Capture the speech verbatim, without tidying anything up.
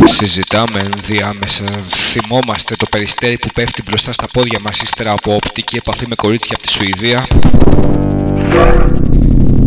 Συζητάμε ενδιάμεσα, θυμόμαστε το περιστέρι που πέφτει μπροστά στα πόδια μας ύστερα από οπτική επαφή με κορίτσια από τη Σουηδία.